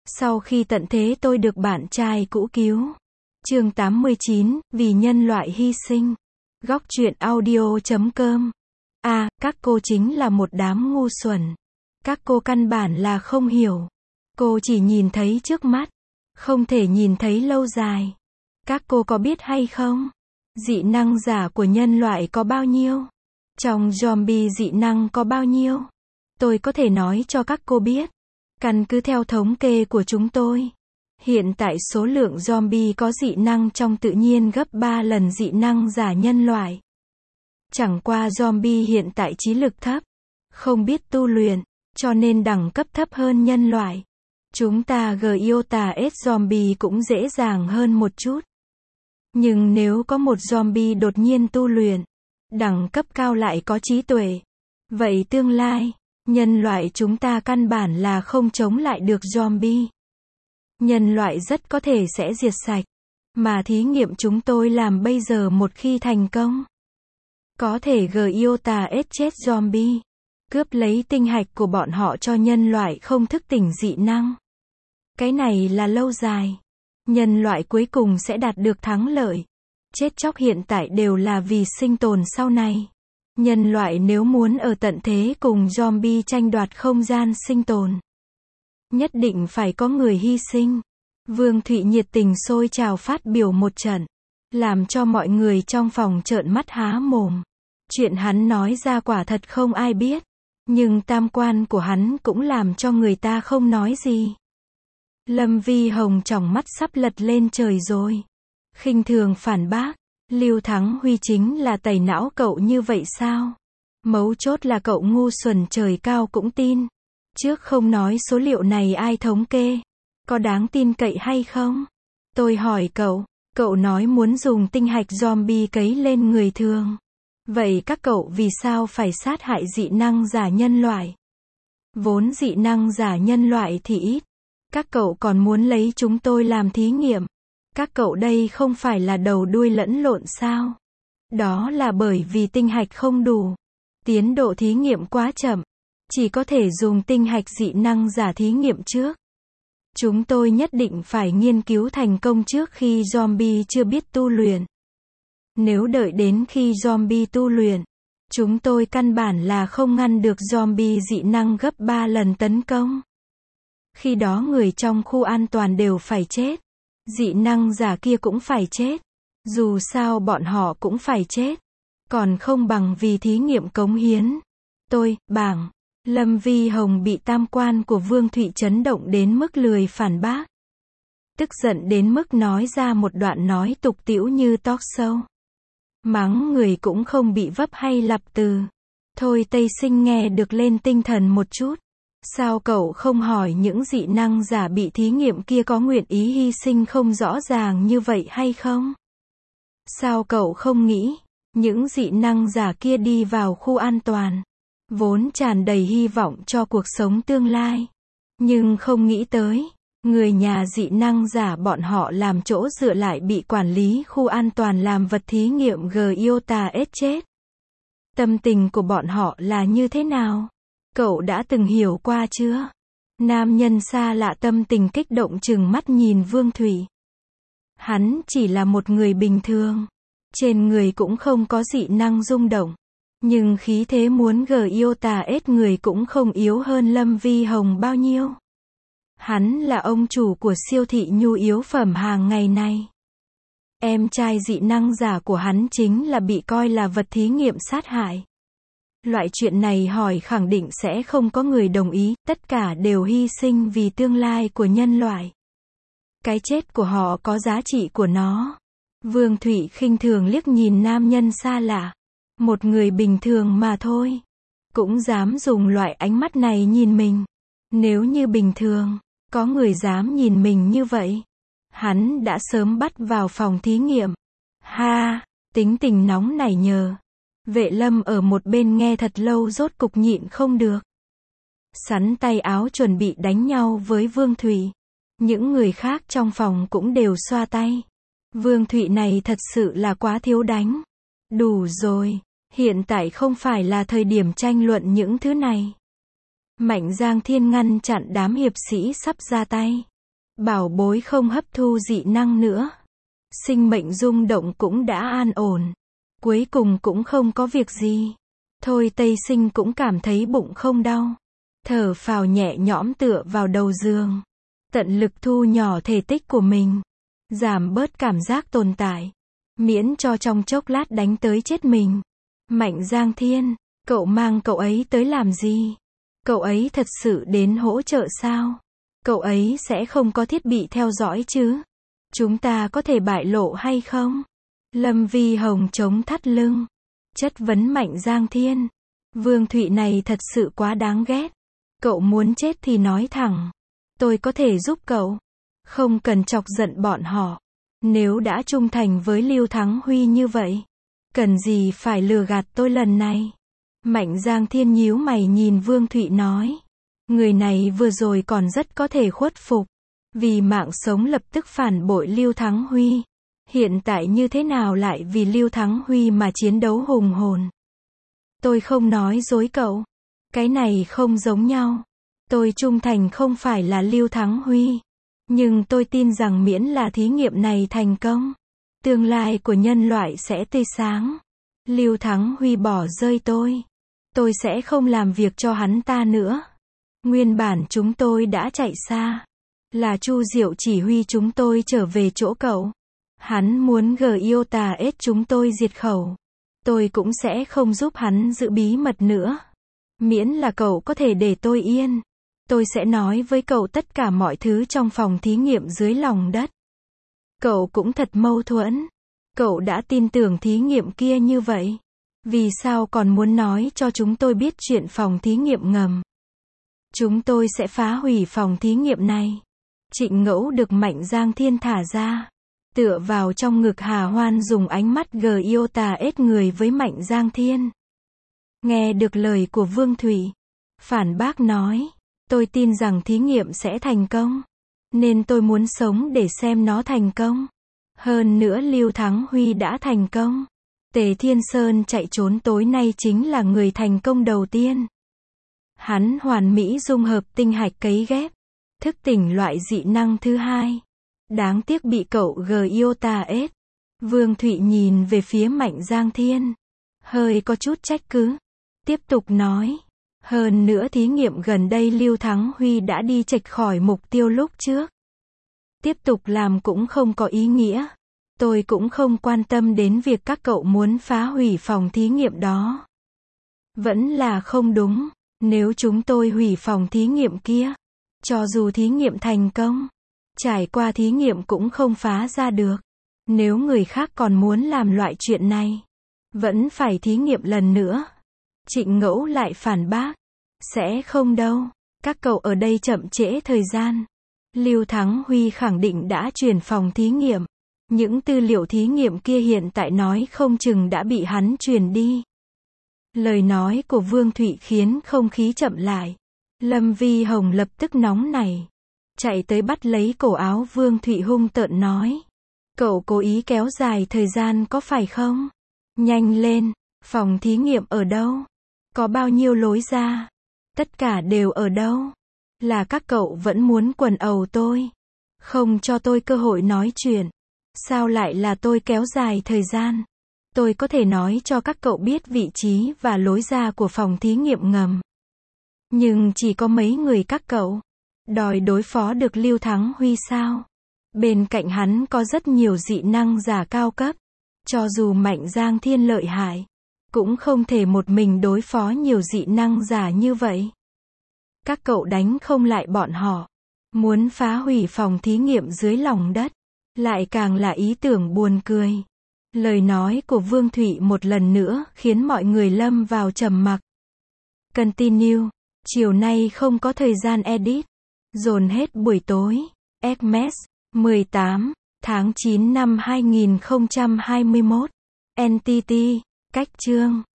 Sau khi tận thế tôi được bạn trai cũ cứu. Chương 89, vì nhân loại hy sinh. Góc truyện audio.com. Các cô chính là một đám ngu xuẩn. Các cô căn bản là không hiểu. Cô chỉ nhìn thấy trước mắt, không thể nhìn thấy lâu dài. Các cô có biết hay không? Dị năng giả của nhân loại có bao nhiêu? Trong zombie dị năng có bao nhiêu? Tôi có thể nói cho các cô biết. Căn cứ theo thống kê của chúng tôi, hiện tại số lượng zombie có dị năng trong tự nhiên gấp 3 lần dị năng giả nhân loại. Chẳng qua zombie hiện tại trí lực thấp, không biết tu luyện, cho nên đẳng cấp thấp hơn nhân loại. Chúng ta Giota S zombie cũng dễ dàng hơn một chút. Nhưng nếu có một zombie đột nhiên tu luyện, đẳng cấp cao lại có trí tuệ, vậy tương lai, nhân loại chúng ta căn bản là không chống lại được zombie. Nhân loại rất có thể sẽ diệt sạch. Mà thí nghiệm chúng tôi làm bây giờ một khi thành công, có thể Giota S chết zombie, cướp lấy tinh hạch của bọn họ cho nhân loại không thức tỉnh dị năng. Cái này là lâu dài. Nhân loại cuối cùng sẽ đạt được thắng lợi. Chết chóc hiện tại đều là vì sinh tồn sau này. Nhân loại nếu muốn ở tận thế cùng zombie tranh đoạt không gian sinh tồn, nhất định phải có người hy sinh. Vương Thụy nhiệt tình sôi trào phát biểu một trận, làm cho mọi người trong phòng trợn mắt há mồm. Chuyện hắn nói ra quả thật không ai biết, nhưng tam quan của hắn cũng làm cho người ta không nói gì. Lâm Vi Hồng tròng mắt sắp lật lên trời rồi. Khinh thường phản bác, Lưu Thắng Huy chính là tẩy não cậu như vậy sao? Mấu chốt là cậu ngu xuẩn trời cao cũng tin. Trước không nói số liệu này ai thống kê, có đáng tin cậy hay không? Tôi hỏi cậu nói muốn dùng tinh hạch zombie cấy lên người thường. Vậy các cậu vì sao phải sát hại dị năng giả nhân loại? Vốn dị năng giả nhân loại thì ít. Các cậu còn muốn lấy chúng tôi làm thí nghiệm. Các cậu đây không phải là đầu đuôi lẫn lộn sao? Đó là bởi vì tinh hạch không đủ. Tiến độ thí nghiệm quá chậm. Chỉ có thể dùng tinh hạch dị năng giả thí nghiệm trước. Chúng tôi nhất định phải nghiên cứu thành công trước khi zombie chưa biết tu luyện. Nếu đợi đến khi zombie tu luyện, chúng tôi căn bản là không ngăn được zombie dị năng gấp 3 lần tấn công. Khi đó người trong khu an toàn đều phải chết. Dị năng giả kia cũng phải chết. Dù sao bọn họ cũng phải chết. Còn không bằng vì thí nghiệm cống hiến. Lâm Vi Hồng bị tam quan của Vương Thụy chấn động đến mức lười phản bác. Tức giận đến mức nói ra một đoạn nói tục tĩu như talk show. Mắng người cũng không bị vấp hay lặp từ. Thôi Tây Sinh nghe được lên tinh thần một chút. Sao cậu không hỏi những dị năng giả bị thí nghiệm kia có nguyện ý hy sinh không rõ ràng như vậy hay không? Sao cậu không nghĩ, những dị năng giả kia đi vào khu an toàn, vốn tràn đầy hy vọng cho cuộc sống tương lai. Nhưng không nghĩ tới, người nhà dị năng giả bọn họ làm chỗ dựa lại bị quản lý khu an toàn làm vật thí nghiệm Giota S chết. Tâm tình của bọn họ là như thế nào? Cậu đã từng hiểu qua chưa? Nam nhân xa lạ tâm tình kích động trừng mắt nhìn Vương Thụy. Hắn chỉ là một người bình thường. Trên người cũng không có dị năng rung động. Nhưng khí thế muốn Giota S người cũng không yếu hơn Lâm Vi Hồng bao nhiêu. Hắn là ông chủ của siêu thị nhu yếu phẩm hàng ngày này. Em trai dị năng giả của hắn chính là bị coi là vật thí nghiệm sát hại. Loại chuyện này hỏi khẳng định sẽ không có người đồng ý, tất cả đều hy sinh vì tương lai của nhân loại. Cái chết của họ có giá trị của nó. Vương Thụy khinh thường liếc nhìn nam nhân xa lạ. Một người bình thường mà thôi. Cũng dám dùng loại ánh mắt này nhìn mình. Nếu như bình thường, có người dám nhìn mình như vậy, hắn đã sớm bắt vào phòng thí nghiệm. Tính tình nóng nảy nhờ. Vệ Lâm ở một bên nghe thật lâu rốt cục nhịn không được. Sắn tay áo chuẩn bị đánh nhau với Vương Thụy. Những người khác trong phòng cũng đều xoa tay. Vương Thụy này thật sự là quá thiếu đánh. Đủ rồi, hiện tại không phải là thời điểm tranh luận những thứ này. Mạnh Giang Thiên ngăn chặn đám hiệp sĩ sắp ra tay. Bảo bối không hấp thu dị năng nữa. Sinh mệnh rung động cũng đã an ổn. Cuối cùng cũng không có việc gì. Thôi Tây Sinh cũng cảm thấy bụng không đau. Thở phào nhẹ nhõm tựa vào đầu giường. Tận lực thu nhỏ thể tích của mình. Giảm bớt cảm giác tồn tại. Miễn cho trong chốc lát đánh tới chết mình. Mạnh Giang Thiên, cậu mang cậu ấy tới làm gì? Cậu ấy thật sự đến hỗ trợ sao? Cậu ấy sẽ không có thiết bị theo dõi chứ? Chúng ta có thể bại lộ hay không? Lâm Vi Hồng chống thắt lưng. Chất vấn Mạnh Giang Thiên. Vương Thụy này thật sự quá đáng ghét. Cậu muốn chết thì nói thẳng. Tôi có thể giúp cậu. Không cần chọc giận bọn họ. Nếu đã trung thành với Lưu Thắng Huy như vậy, cần gì phải lừa gạt tôi lần này? Mạnh Giang Thiên nhíu mày nhìn Vương Thụy nói. Người này vừa rồi còn rất có thể khuất phục. Vì mạng sống lập tức phản bội Lưu Thắng Huy. Hiện tại như thế nào lại vì Lưu Thắng Huy mà chiến đấu hùng hồn? Tôi không nói dối cậu. Cái này không giống nhau. Tôi trung thành không phải là Lưu Thắng Huy. Nhưng tôi tin rằng miễn là thí nghiệm này thành công, tương lai của nhân loại sẽ tươi sáng. Lưu Thắng Huy bỏ rơi tôi sẽ không làm việc cho hắn ta nữa. Nguyên bản chúng tôi đã chạy xa. Là Chu Diệu chỉ huy chúng tôi trở về chỗ cậu. Hắn muốn GIOTA-S chúng tôi diệt khẩu. Tôi cũng sẽ không giúp hắn giữ bí mật nữa. Miễn là cậu có thể để tôi yên. Tôi sẽ nói với cậu tất cả mọi thứ trong phòng thí nghiệm dưới lòng đất. Cậu cũng thật mâu thuẫn. Cậu đã tin tưởng thí nghiệm kia như vậy. Vì sao còn muốn nói cho chúng tôi biết chuyện phòng thí nghiệm ngầm? Chúng tôi sẽ phá hủy phòng thí nghiệm này. Trịnh Ngẫu được Mạnh Giang Thiên thả ra. Tựa vào trong ngực Hà Hoan dùng ánh mắt GIOTA-S người với Mạnh Giang Thiên. Nghe được lời của Vương Thụy. Phản bác nói. Tôi tin rằng thí nghiệm sẽ thành công. Nên tôi muốn sống để xem nó thành công. Hơn nữa Lưu Thắng Huy đã thành công. Tề Thiên Sơn chạy trốn tối nay chính là người thành công đầu tiên. Hắn hoàn mỹ dung hợp tinh hạch cấy ghép. Thức tỉnh loại dị năng thứ hai. Đáng tiếc bị cậu GIOTA-S. Vương Thụy nhìn về phía Mạnh Giang Thiên. Hơi có chút trách cứ. Tiếp tục nói. Hơn nữa thí nghiệm gần đây Lưu Thắng Huy đã đi chệch khỏi mục tiêu lúc trước. Tiếp tục làm cũng không có ý nghĩa. Tôi cũng không quan tâm đến việc các cậu muốn phá hủy phòng thí nghiệm đó. Vẫn là không đúng. Nếu chúng tôi hủy phòng thí nghiệm kia, cho dù thí nghiệm thành công, trải qua thí nghiệm cũng không phá ra được. Nếu người khác còn muốn làm loại chuyện này, vẫn phải thí nghiệm lần nữa. Trịnh Ngẫu lại phản bác. Sẽ không đâu. Các cậu ở đây chậm trễ thời gian. Lưu Thắng Huy khẳng định đã chuyển phòng thí nghiệm. Những tư liệu thí nghiệm kia hiện tại nói không chừng đã bị hắn truyền đi. Lời nói của Vương Thụy khiến không khí chậm lại. Lâm Vi Hồng lập tức nóng nảy. Chạy tới bắt lấy cổ áo Vương Thụy hung tợn nói. Cậu cố ý kéo dài thời gian có phải không? Nhanh lên. Phòng thí nghiệm ở đâu? Có bao nhiêu lối ra? Tất cả đều ở đâu? Là các cậu vẫn muốn quần ầu tôi. Không cho tôi cơ hội nói chuyện. Sao lại là tôi kéo dài thời gian? Tôi có thể nói cho các cậu biết vị trí và lối ra của phòng thí nghiệm ngầm. Nhưng chỉ có mấy người các cậu đòi đối phó được Lưu Thắng Huy sao? Bên cạnh hắn có rất nhiều dị năng giả cao cấp. Cho dù Mạnh Giang Thiên lợi hại, cũng không thể một mình đối phó nhiều dị năng giả như vậy. Các cậu đánh không lại bọn họ. Muốn phá hủy phòng thí nghiệm dưới lòng đất. Lại càng là ý tưởng buồn cười. Lời nói của Vương Thụy một lần nữa khiến mọi người lâm vào trầm mặc. Continue. Chiều nay không có thời gian edit. Dồn hết buổi tối. Xmas. 18 tháng 9 năm 2021. NTT. Cách chương.